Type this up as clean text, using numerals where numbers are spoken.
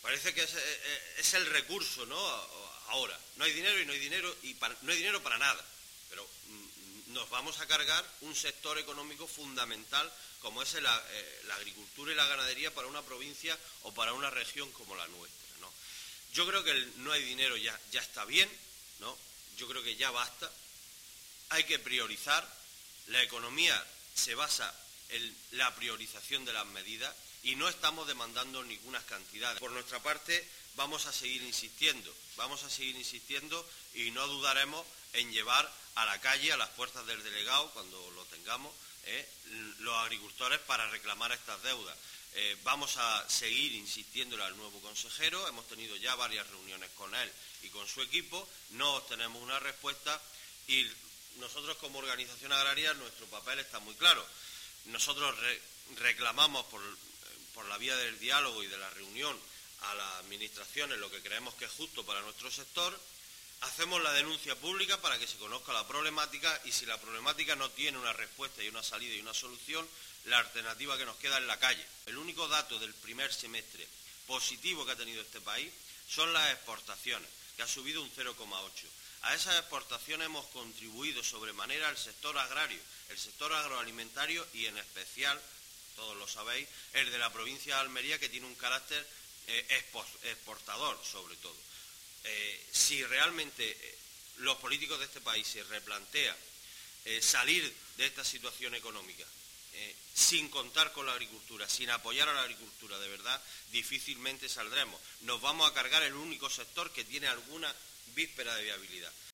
Parece que es el recurso, ¿no? Ahora, no hay dinero y no hay dinero no hay dinero para nada, pero nos vamos a cargar un sector económico fundamental como es la agricultura y la ganadería para una provincia o para una región como la nuestra, ¿no? Yo creo que el no hay dinero ya está bien, ¿no? Yo creo que ya basta. Hay que priorizar. La economía se basa en la priorización de las medidas y no estamos demandando ninguna cantidad. Por nuestra parte, vamos a seguir insistiendo y no dudaremos en llevar a la calle, a las puertas del delegado, cuando lo tengamos, los agricultores para reclamar estas deudas. Vamos a seguir insistiéndole al nuevo consejero, hemos tenido ya varias reuniones con él y con su equipo, no obtenemos una respuesta y nosotros como organización agraria nuestro papel está muy claro. Nosotros reclamamos por la vía del diálogo y de la reunión a las administraciones lo que creemos que es justo para nuestro sector, hacemos la denuncia pública para que se conozca la problemática y si la problemática no tiene una respuesta y una salida y una solución, la alternativa que nos queda es la calle. El único dato del primer semestre positivo que ha tenido este país son las exportaciones, que ha subido un 0,8. A esas exportaciones hemos contribuido sobremanera el sector agrario, el sector agroalimentario y en especial, todos lo sabéis, el de la provincia de Almería, que tiene un carácter exportador sobre todo. Si realmente los políticos de este país se replantean salir de esta situación económica sin contar con la agricultura, sin apoyar a la agricultura de verdad, difícilmente saldremos. Nos vamos a cargar el único sector que tiene alguna víspera de viabilidad.